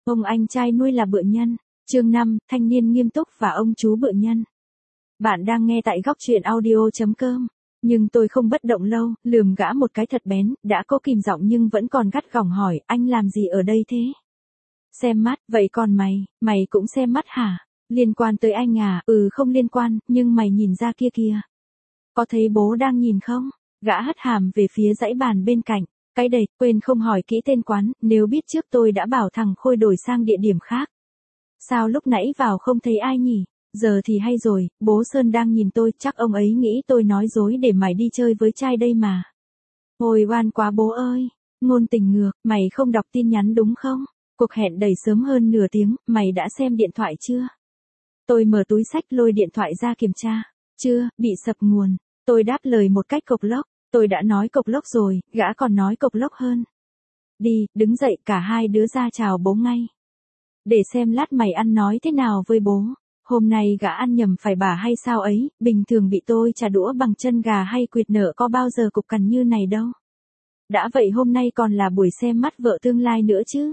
Ông anh trai nuôi là bựa nhân. Chương 5, thanh niên nghiêm túc và ông chú bựa nhân. Bạn đang nghe tại góc truyện audio.com. Nhưng tôi không bất động lâu, lườm gã một cái thật bén, đã có kìm giọng nhưng vẫn còn gắt gỏng hỏi, anh làm gì ở đây thế? Xem mắt, vậy còn mày cũng xem mắt hả? Liên quan tới anh à? Không liên quan, nhưng mày nhìn ra kia kìa. Có thấy bố đang nhìn không? Gã hất hàm về phía dãy bàn bên cạnh. Cái đầy, quên không hỏi kỹ tên quán, nếu biết trước tôi đã bảo thằng Khôi đổi sang địa điểm khác. Sao lúc nãy vào không thấy ai nhỉ? Giờ thì hay rồi, bố Sơn đang nhìn tôi, chắc ông ấy nghĩ tôi nói dối để mày đi chơi với trai đây mà. Ôi oan quá bố ơi, ngôn tình ngược, mày không đọc tin nhắn đúng không? Cuộc hẹn đẩy sớm hơn nửa tiếng, mày đã xem điện thoại chưa? Tôi mở túi xách lôi điện thoại ra kiểm tra. Chưa, bị sập nguồn. Tôi đáp lời một cách cộc lốc. Tôi đã nói cộc lốc rồi, gã còn nói cộc lốc hơn. Đi, đứng dậy, cả hai đứa ra chào bố ngay. Để xem lát mày ăn nói thế nào với bố. Hôm nay gã ăn nhầm phải bà hay sao ấy, bình thường bị tôi trả đũa bằng chân gà hay quỵt nợ có bao giờ cục cằn như này đâu. Đã vậy hôm nay còn là buổi xem mắt vợ tương lai nữa chứ.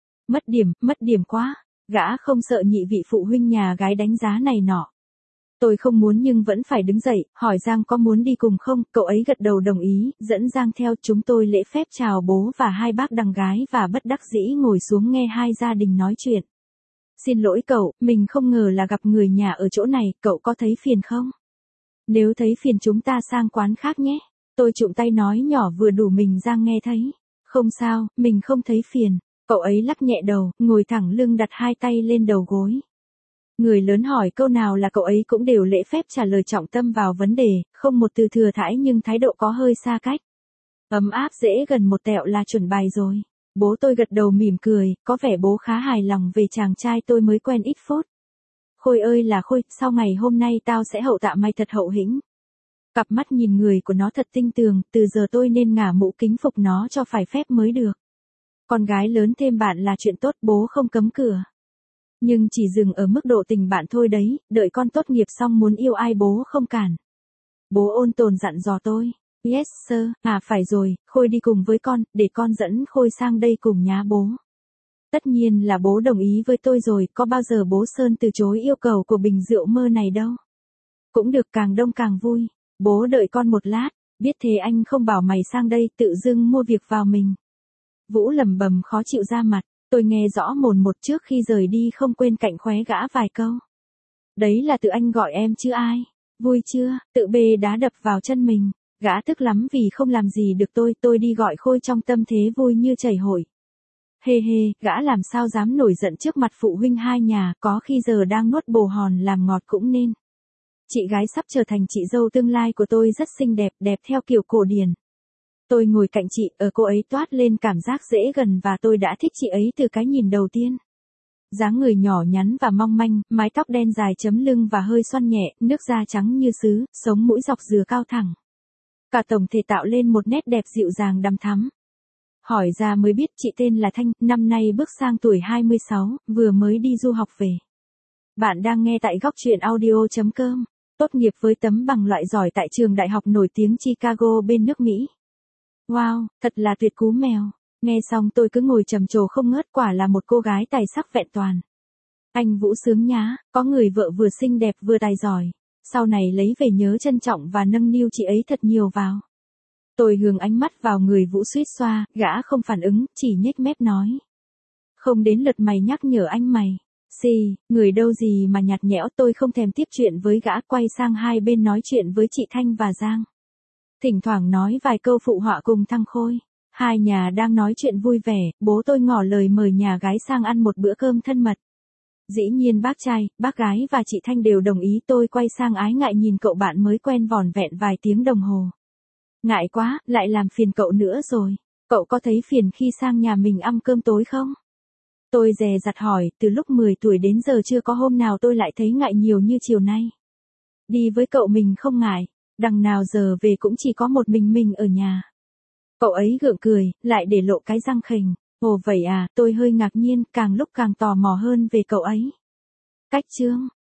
Mất điểm quá. Gã không sợ nhị vị phụ huynh nhà gái đánh giá này nọ. Tôi không muốn nhưng vẫn phải đứng dậy, hỏi Giang có muốn đi cùng không, cậu ấy gật đầu đồng ý, dẫn Giang theo, chúng tôi lễ phép chào bố và hai bác đằng gái và bất đắc dĩ ngồi xuống nghe hai gia đình nói chuyện. Xin lỗi cậu, mình không ngờ là gặp người nhà ở chỗ này, cậu có thấy phiền không? Nếu thấy phiền chúng ta sang quán khác nhé. Tôi chụm tay nói nhỏ vừa đủ mình Giang nghe thấy. Không sao, mình không thấy phiền. Cậu ấy lắc nhẹ đầu, ngồi thẳng lưng đặt hai tay lên đầu gối. Người lớn hỏi câu nào là cậu ấy cũng đều lễ phép trả lời trọng tâm vào vấn đề, không một từ thừa thãi nhưng thái độ có hơi xa cách. Ấm áp dễ gần một tẹo là chuẩn bài rồi. Bố tôi gật đầu mỉm cười, có vẻ bố khá hài lòng về chàng trai tôi mới quen ít phút. Khôi ơi là Khôi, sau ngày hôm nay tao sẽ hậu tạ mày thật hậu hĩnh. Cặp mắt nhìn người của nó thật tinh tường, từ giờ tôi nên ngả mũ kính phục nó cho phải phép mới được. Con gái lớn thêm bạn là chuyện tốt, bố không cấm cửa. Nhưng chỉ dừng ở mức độ tình bạn thôi đấy, đợi con tốt nghiệp xong muốn yêu ai bố không cản. Bố ôn tồn dặn dò tôi. Yes sir, phải rồi, Khôi đi cùng với con, để con dẫn Khôi sang đây cùng nhá bố. Tất nhiên là bố đồng ý với tôi rồi, có bao giờ bố Sơn từ chối yêu cầu của bình rượu mơ này đâu. Cũng được, càng đông càng vui. Bố đợi con một lát, biết thế anh không bảo mày sang đây tự dưng mua việc vào mình. Vũ lẩm bẩm khó chịu ra mặt. Tôi nghe rõ mồn một trước khi rời đi không quên cạnh khóe gã vài câu. Đấy là tự anh gọi em chứ ai. Vui chưa, tự bê đá đập vào chân mình. Gã tức lắm vì không làm gì được tôi đi gọi Khôi trong tâm thế vui như chảy hội. Hê, gã làm sao dám nổi giận trước mặt phụ huynh hai nhà, có khi giờ đang nuốt bồ hòn làm ngọt cũng nên. Chị gái sắp trở thành chị dâu tương lai của tôi rất xinh đẹp theo kiểu cổ điển. Tôi ngồi cạnh chị, ở cô ấy toát lên cảm giác dễ gần và tôi đã thích chị ấy từ cái nhìn đầu tiên. Dáng người nhỏ nhắn và mong manh, mái tóc đen dài chấm lưng và hơi xoăn nhẹ, nước da trắng như sứ, sống mũi dọc dừa cao thẳng. Cả tổng thể tạo lên một nét đẹp dịu dàng đằm thắm. Hỏi ra mới biết chị tên là Thanh, năm nay bước sang tuổi 26, vừa mới đi du học về. Bạn đang nghe tại góc truyện audio.com, tốt nghiệp với tấm bằng loại giỏi tại trường đại học nổi tiếng Chicago bên nước Mỹ. Wow, thật là tuyệt cú mèo. Nghe xong tôi cứ ngồi trầm trồ không ngớt, quả là một cô gái tài sắc vẹn toàn. Anh Vũ sướng nhá, có người vợ vừa xinh đẹp vừa tài giỏi. Sau này lấy về nhớ trân trọng và nâng niu chị ấy thật nhiều vào. Tôi hướng ánh mắt vào người Vũ suýt xoa, gã không phản ứng, chỉ nhếch mép nói. Không đến lượt mày nhắc nhở anh mày. Người đâu gì mà nhạt nhẽo, tôi không thèm tiếp chuyện với gã, quay sang hai bên nói chuyện với chị Thanh và Giang. Thỉnh thoảng nói vài câu phụ họa cùng thằng Khôi. Hai nhà đang nói chuyện vui vẻ, bố tôi ngỏ lời mời nhà gái sang ăn một bữa cơm thân mật. Dĩ nhiên bác trai, bác gái và chị Thanh đều đồng ý. Tôi quay sang ái ngại nhìn cậu bạn mới quen vỏn vẹn vài tiếng đồng hồ. Ngại quá, lại làm phiền cậu nữa rồi. Cậu có thấy phiền khi sang nhà mình ăn cơm tối không? Tôi dè dặt hỏi, từ lúc 10 tuổi đến giờ chưa có hôm nào tôi lại thấy ngại nhiều như chiều nay. Đi với cậu mình không ngại, đằng nào giờ về cũng chỉ có một mình ở nhà. Cậu ấy gượng cười, lại để lộ cái răng khểnh. Ồ vậy à, tôi hơi ngạc nhiên, càng lúc càng tò mò hơn về cậu ấy. Cách chương,